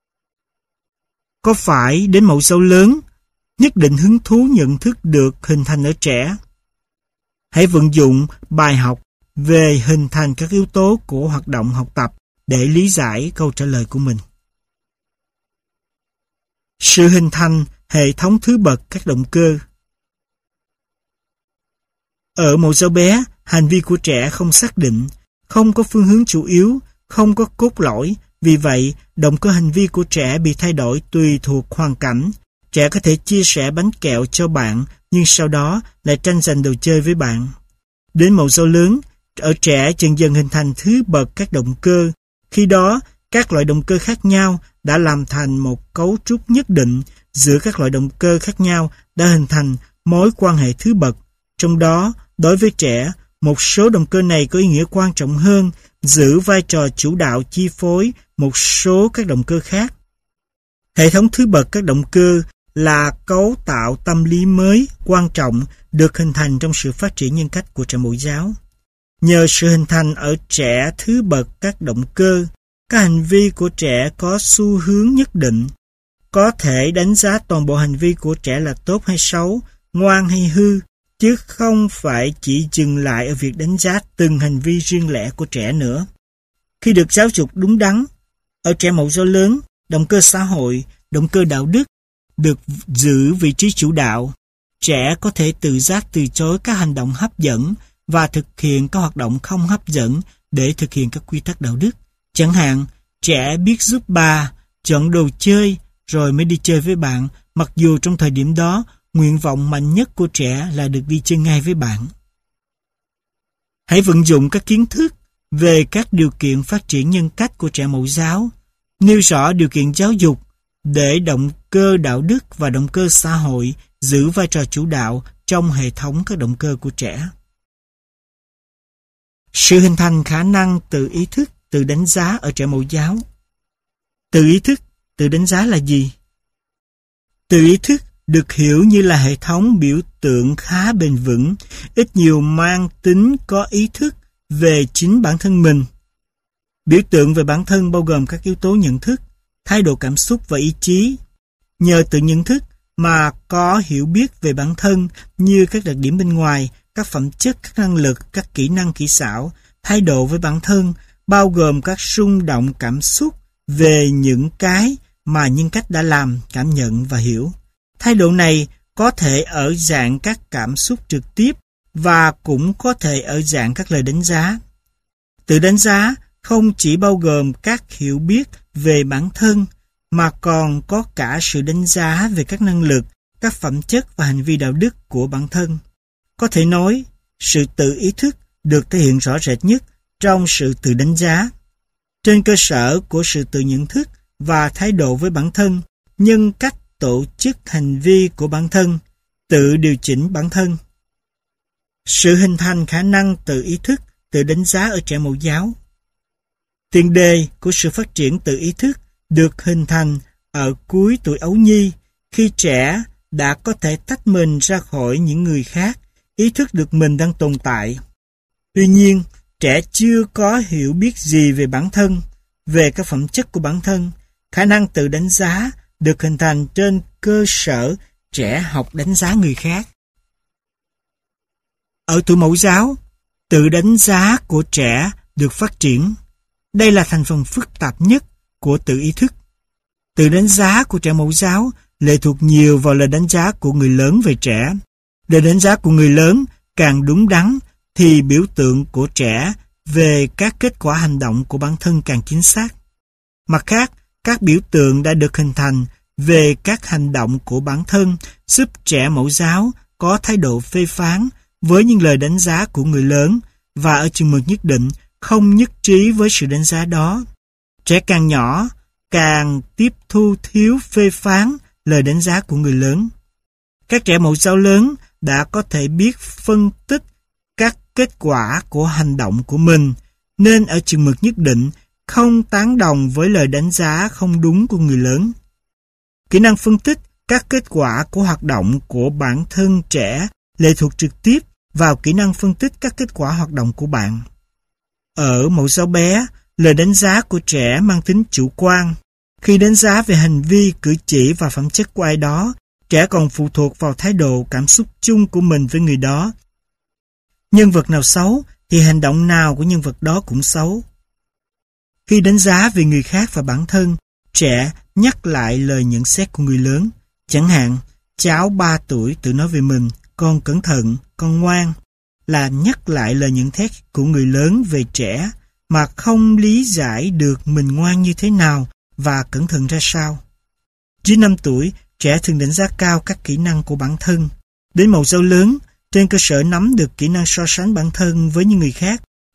Có phải đến mẫu giáo lớn, nhất định hứng thú nhận thức được hình thành ở trẻ? Hãy vận dụng bài học về hình thành các yếu tố của hoạt động học tập để lý giải câu trả lời của mình. Sự hình thành hệ thống thứ bậc các động cơ. Ở mẫu giáo bé, hành vi của trẻ không xác định, không có phương hướng chủ yếu, không có cốt lõi. Vì vậy, động cơ hành vi của trẻ bị thay đổi tùy thuộc hoàn cảnh. Trẻ có thể chia sẻ bánh kẹo cho bạn, nhưng sau đó lại tranh giành đồ chơi với bạn. Đến mẫu giáo lớn, Ở trẻ dần dần hình thành thứ bậc các động cơ. Khi đó, các loại động cơ khác nhau đã làm thành một cấu trúc nhất định. Giữa các loại động cơ khác nhau đã hình thành mối quan hệ thứ bậc. Trong đó, đối với trẻ, một số động cơ này có ý nghĩa quan trọng hơn, giữ vai trò chủ đạo chi phối một số các động cơ khác. Hệ thống thứ bậc các động cơ là cấu tạo tâm lý mới quan trọng được hình thành trong sự phát triển nhân cách của trẻ mẫu giáo. Nhờ sự hình thành ở trẻ thứ bậc các động cơ, các hành vi của trẻ có xu hướng nhất định. Có thể đánh giá toàn bộ hành vi của trẻ là tốt hay xấu, ngoan hay hư, chứ không phải chỉ dừng lại ở việc đánh giá từng hành vi riêng lẻ của trẻ nữa. Khi được giáo dục đúng đắn, ở trẻ mẫu giáo lớn, động cơ xã hội, động cơ đạo đức được giữ vị trí chủ đạo. Trẻ có thể tự giác từ chối các hành động hấp dẫn và thực hiện các hoạt động không hấp dẫn để thực hiện các quy tắc đạo đức. Chẳng hạn, trẻ biết giúp bà chọn đồ chơi rồi mới đi chơi với bạn, mặc dù trong thời điểm đó, nguyện vọng mạnh nhất của trẻ là được đi chơi ngay với bạn. Hãy vận dụng các kiến thức về các điều kiện phát triển nhân cách của trẻ mẫu giáo, nêu rõ điều kiện giáo dục để động cơ đạo đức và động cơ xã hội giữ vai trò chủ đạo trong hệ thống các động cơ của trẻ. Sự hình thành khả năng tự ý thức, tự đánh giá ở trẻ mẫu giáo. Tự ý thức, tự đánh giá là gì? Tự ý thức được hiểu như là hệ thống biểu tượng khá bền vững, ít nhiều mang tính có ý thức về chính bản thân mình. Biểu tượng về bản thân bao gồm các yếu tố nhận thức, thái độ cảm xúc và ý chí. Nhờ tự nhận thức mà có hiểu biết về bản thân như các đặc điểm bên ngoài, các phẩm chất, các năng lực, các kỹ năng kỹ xảo, thái độ với bản thân, bao gồm các xung động cảm xúc về những cái mà nhân cách đã làm, cảm nhận và hiểu. Thái độ này có thể ở dạng các cảm xúc trực tiếp và cũng có thể ở dạng các lời đánh giá. Tự đánh giá không chỉ bao gồm các hiểu biết về bản thân mà còn có cả sự đánh giá về các năng lực, các phẩm chất và hành vi đạo đức của bản thân. Có thể nói, sự tự ý thức được thể hiện rõ rệt nhất trong sự tự đánh giá. Trên cơ sở của sự tự nhận thức và thái độ với bản thân, nhân cách tổ chức hành vi của bản thân, tự điều chỉnh bản thân. Sự hình thành khả năng tự ý thức, tự đánh giá ở trẻ mẫu giáo. Tiền đề của sự phát triển tự ý thức được hình thành ở cuối tuổi ấu nhi, khi trẻ đã có thể tách mình ra khỏi những người khác, ý thức được mình đang tồn tại. Tuy nhiên, trẻ chưa có hiểu biết gì về bản thân, về các phẩm chất của bản thân. Khả năng tự đánh giá được hình thành trên cơ sở trẻ học đánh giá người khác. Ở tuổi mẫu giáo, tự đánh giá của trẻ được phát triển. Đây là thành phần phức tạp nhất của tự ý thức. Tự đánh giá của trẻ mẫu giáo lệ thuộc nhiều vào lời đánh giá của người lớn về trẻ. Lời đánh giá của người lớn càng đúng đắn thì biểu tượng của trẻ về các kết quả hành động của bản thân càng chính xác. Mặt khác, các biểu tượng đã được hình thành về các hành động của bản thân giúp trẻ mẫu giáo có thái độ phê phán với những lời đánh giá của người lớn và ở chừng mực nhất định không nhất trí với sự đánh giá đó. Trẻ càng nhỏ càng tiếp thu thiếu phê phán lời đánh giá của người lớn. Các trẻ mẫu giáo lớn đã có thể biết phân tích các kết quả của hành động của mình, nên ở chừng mực nhất định không tán đồng với lời đánh giá không đúng của người lớn. Kỹ năng phân tích các kết quả của hoạt động của bản thân trẻ lệ thuộc trực tiếp vào kỹ năng phân tích các kết quả hoạt động của bạn. Ở mẫu giáo bé, lời đánh giá của trẻ mang tính chủ quan. Khi đánh giá về hành vi, cử chỉ và phẩm chất của ai đó, trẻ còn phụ thuộc vào thái độ, cảm xúc chung của mình với người đó. Nhân vật nào xấu thì hành động nào của nhân vật đó cũng xấu. Khi đánh giá về người khác và bản thân, trẻ nhắc lại lời nhận xét của người lớn. Chẳng hạn, cháu 3 tuổi tự nói về mình, con cẩn thận, con ngoan, là nhắc lại lời nhận xét của người lớn về trẻ mà không lý giải được mình ngoan như thế nào và cẩn thận ra sao. Dưới 5 tuổi, trẻ thường đánh giá cao các kỹ năng của bản thân. Đến mẫu giáo lớn, trên cơ sở nắm được kỹ năng so sánh bản thân với những người khác,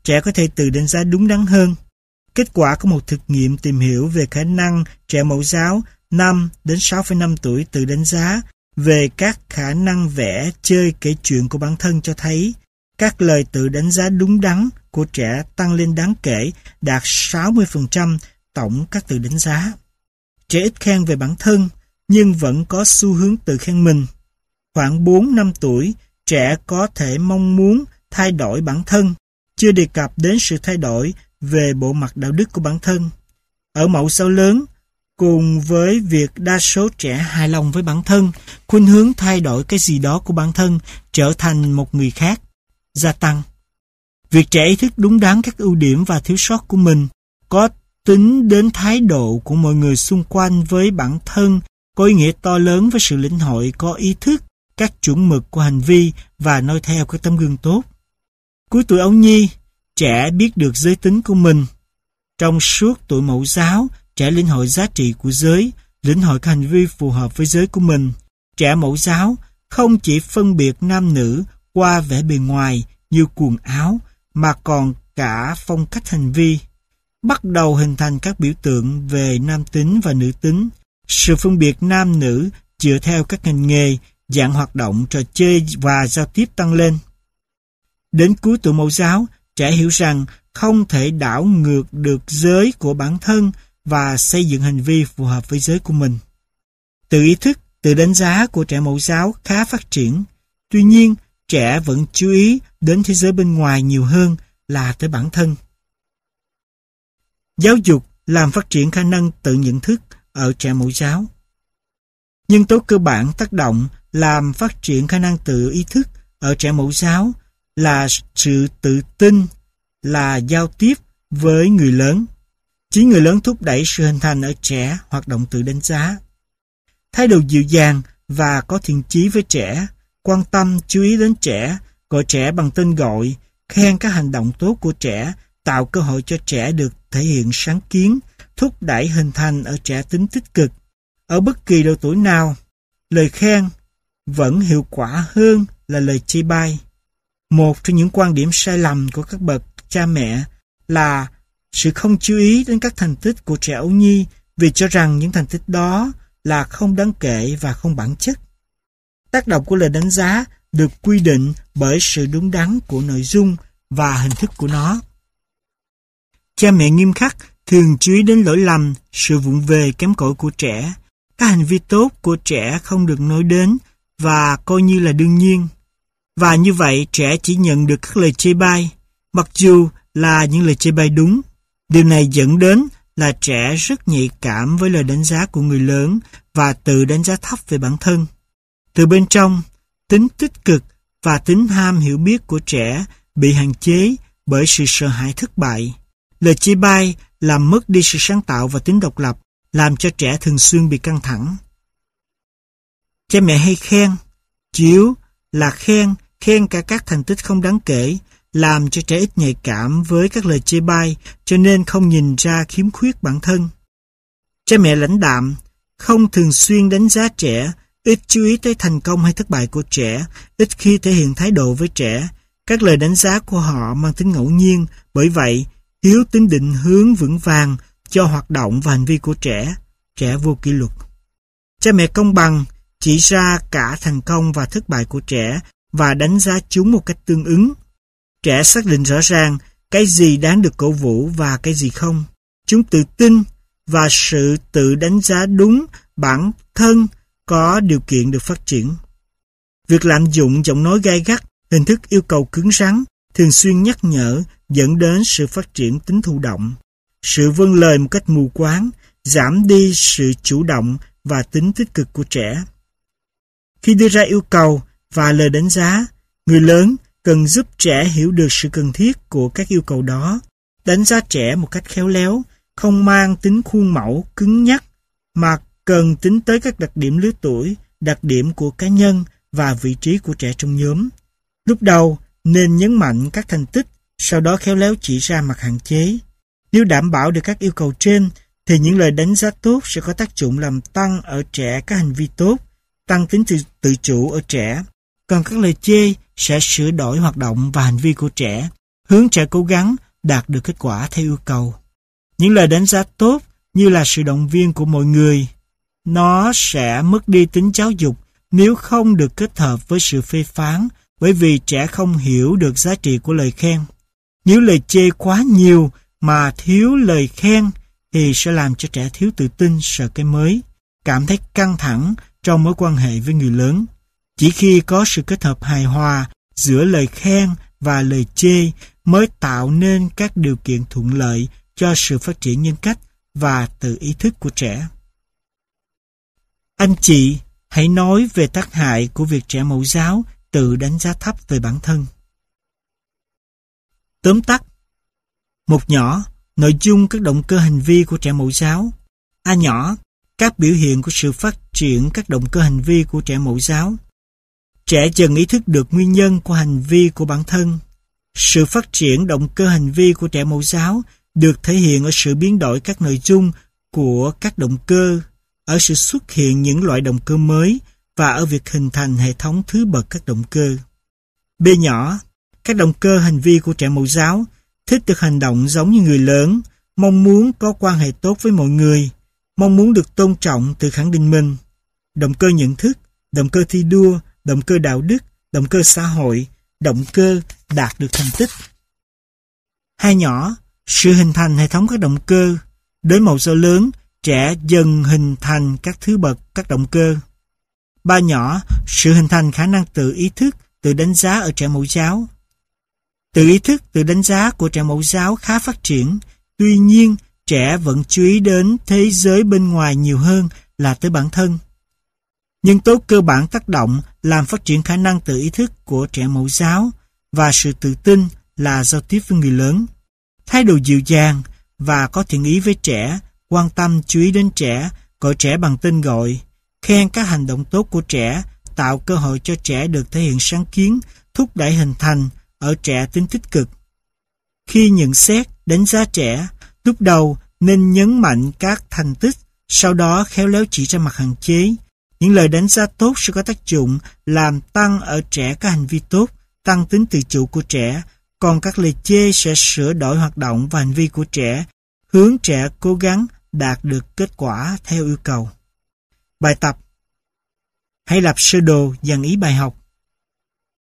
trẻ có thể tự đánh giá đúng đắn hơn. Kết quả của một thực nghiệm tìm hiểu về khả năng trẻ mẫu giáo 5 đến 6,5 tuổi tự đánh giá về các khả năng vẽ, chơi, kể chuyện của bản thân cho thấy các lời tự đánh giá đúng đắn của trẻ tăng lên đáng kể, đạt 60% tổng các tự đánh giá. Trẻ ít khen về bản thân, nhưng vẫn có xu hướng tự khen mình. Khoảng 4-5 tuổi, trẻ có thể mong muốn thay đổi bản thân, chưa đề cập đến sự thay đổi về bộ mặt đạo đức của bản thân. Ở mẫu giáo lớn, cùng với việc đa số trẻ hài lòng với bản thân, khuynh hướng thay đổi cái gì đó của bản thân trở thành một người khác gia tăng. Việc trẻ ý thức đúng đắn các ưu điểm và thiếu sót của mình có tính đến thái độ của mọi người xung quanh với bản thân, có ý nghĩa to lớn với sự lĩnh hội có ý thức các chuẩn mực của hành vi và noi theo các tấm gương tốt. Cuối tuổi ấu nhi, trẻ biết được giới tính của mình. Trong suốt tuổi mẫu giáo, trẻ lĩnh hội giá trị của giới, lĩnh hội các hành vi phù hợp với giới của mình. Trẻ mẫu giáo không chỉ phân biệt nam nữ qua vẻ bề ngoài như quần áo, mà còn cả phong cách hành vi. Bắt đầu hình thành các biểu tượng về nam tính và nữ tính. Sự phân biệt nam nữ dựa theo các ngành nghề, dạng hoạt động, trò chơi và giao tiếp tăng lên. Đến cuối tuổi mẫu giáo, trẻ hiểu rằng không thể đảo ngược được giới của bản thân và xây dựng hành vi phù hợp với giới của mình. Tự ý thức, tự đánh giá của trẻ mẫu giáo khá phát triển. Tuy nhiên, trẻ vẫn chú ý đến thế giới bên ngoài nhiều hơn là tới bản thân. Giáo dục làm phát triển khả năng tự nhận thức ở trẻ mẫu giáo. Nhân tố cơ bản tác động làm phát triển khả năng tự ý thức ở trẻ mẫu giáo là sự tự tin, là giao tiếp với người lớn. Chính người lớn thúc đẩy sự hình thành ở trẻ hoạt động tự đánh giá. Thái độ dịu dàng và có thiện chí với trẻ, quan tâm, chú ý đến trẻ, gọi trẻ bằng tên gọi, khen các hành động tốt của trẻ, tạo cơ hội cho trẻ được thể hiện sáng kiến, thúc đẩy hình thành ở trẻ tính tích cực. Ở bất kỳ độ tuổi nào, lời khen vẫn hiệu quả hơn là lời chê bai. Một trong những quan điểm sai lầm của các bậc cha mẹ là sự không chú ý đến các thành tích của trẻ ấu nhi vì cho rằng những thành tích đó là không đáng kể và không bản chất. Tác động của lời đánh giá được quy định bởi sự đúng đắn của nội dung và hình thức của nó. Cha mẹ nghiêm khắc thường chú ý đến lỗi lầm, sự vụng về kém cỏi của trẻ. Các hành vi tốt của trẻ không được nói đến và coi như là đương nhiên. Và như vậy trẻ chỉ nhận được các lời chê bai, mặc dù là những lời chê bai đúng. Điều này dẫn đến là trẻ rất nhạy cảm với lời đánh giá của người lớn và tự đánh giá thấp về bản thân. Từ bên trong, tính tích cực và tính ham hiểu biết của trẻ bị hạn chế bởi sự sợ hãi thất bại. Lời chê bai làm mất đi sự sáng tạo và tính độc lập, làm cho trẻ thường xuyên bị căng thẳng. Cha mẹ hay khen, chủ yếu là khen cả các thành tích không đáng kể, làm cho trẻ ít nhạy cảm với các lời chê bai, cho nên không nhìn ra khiếm khuyết bản thân. Cha mẹ lãnh đạm, không thường xuyên đánh giá trẻ, ít chú ý tới thành công hay thất bại của trẻ, ít khi thể hiện thái độ với trẻ. Các lời đánh giá của họ mang tính ngẫu nhiên, bởi vậy thiếu tính định hướng vững vàng cho hoạt động và hành vi của trẻ. Trẻ vô kỷ luật. Cha mẹ công bằng, chỉ ra cả thành công và thất bại của trẻ và đánh giá chúng một cách tương ứng. Trẻ xác định rõ ràng cái gì đáng được cổ vũ và cái gì không. Chúng tự tin và sự tự đánh giá đúng bản thân có điều kiện được phát triển. Việc lạm dụng giọng nói gay gắt, hình thức yêu cầu cứng rắn, thường xuyên nhắc nhở dẫn đến sự phát triển tính thụ động. Sự vâng lời một cách mù quáng giảm đi sự chủ động và tính tích cực của trẻ. Khi đưa ra yêu cầu và lời đánh giá, người lớn cần giúp trẻ hiểu được sự cần thiết của các yêu cầu đó, đánh giá trẻ một cách khéo léo, không mang tính khuôn mẫu cứng nhắc, mà cần tính tới các đặc điểm lứa tuổi, đặc điểm của cá nhân và vị trí của trẻ trong nhóm. Lúc đầu nên nhấn mạnh các thành tích, sau đó khéo léo chỉ ra mặt hạn chế. Nếu đảm bảo được các yêu cầu trên, thì những lời đánh giá tốt sẽ có tác dụng làm tăng ở trẻ các hành vi tốt, tăng tính tự chủ ở trẻ. Còn các lời chê sẽ sửa đổi hoạt động và hành vi của trẻ, hướng trẻ cố gắng đạt được kết quả theo yêu cầu. Những lời đánh giá tốt như là sự động viên của mọi người, nó sẽ mất đi tính giáo dục nếu không được kết hợp với sự phê phán, bởi vì trẻ không hiểu được giá trị của lời khen. Nếu lời chê quá nhiều mà thiếu lời khen thì sẽ làm cho trẻ thiếu tự tin, sợ cái mới, cảm thấy căng thẳng trong mối quan hệ với người lớn. Chỉ khi có sự kết hợp hài hòa giữa lời khen và lời chê mới tạo nên các điều kiện thuận lợi cho sự phát triển nhân cách và tự ý thức của trẻ. Anh chị hãy nói về tác hại của việc trẻ mẫu giáo tự đánh giá thấp về bản thân. Tóm tắt. Một nhỏ, nội dung các động cơ hành vi của trẻ mẫu giáo. A nhỏ, các biểu hiện của sự phát triển các động cơ hành vi của trẻ mẫu giáo. Trẻ dần ý thức được nguyên nhân của hành vi của bản thân. Sự phát triển động cơ hành vi của trẻ mẫu giáo được thể hiện ở sự biến đổi các nội dung của các động cơ, ở sự xuất hiện những loại động cơ mới và ở việc hình thành hệ thống thứ bậc các động cơ. B nhỏ, các động cơ hành vi của trẻ mẫu giáo thích được hành động giống như người lớn, mong muốn có quan hệ tốt với mọi người, mong muốn được tôn trọng, tự khẳng định mình. Động cơ nhận thức, động cơ thi đua, động cơ đạo đức, động cơ xã hội, động cơ đạt được thành tích. Hai nhỏ, sự hình thành hệ thống các động cơ. Đến mẫu giáo lớn, trẻ dần hình thành các thứ bậc các động cơ. Ba nhỏ, sự hình thành khả năng tự ý thức, tự đánh giá ở trẻ mẫu giáo. Tự ý thức, tự đánh giá của trẻ mẫu giáo khá phát triển, tuy nhiên trẻ vẫn chú ý đến thế giới bên ngoài nhiều hơn là tới bản thân. Nhân tố cơ bản tác động làm phát triển khả năng tự ý thức của trẻ mẫu giáo và sự tự tin là giao tiếp với người lớn. Thái độ dịu dàng và có thiện ý với trẻ, quan tâm chú ý đến trẻ, gọi trẻ bằng tên gọi, khen các hành động tốt của trẻ, tạo cơ hội cho trẻ được thể hiện sáng kiến, thúc đẩy hình thành ở trẻ tính tích cực. Khi nhận xét, đánh giá trẻ, lúc đầu nên nhấn mạnh các thành tích, sau đó khéo léo chỉ ra mặt hạn chế. Những lời đánh giá tốt sẽ có tác dụng làm tăng ở trẻ các hành vi tốt, tăng tính tự chủ của trẻ, còn các lời chê sẽ sửa đổi hoạt động và hành vi của trẻ, hướng trẻ cố gắng đạt được kết quả theo yêu cầu. Bài tập. Hãy lập sơ đồ dàn ý bài học.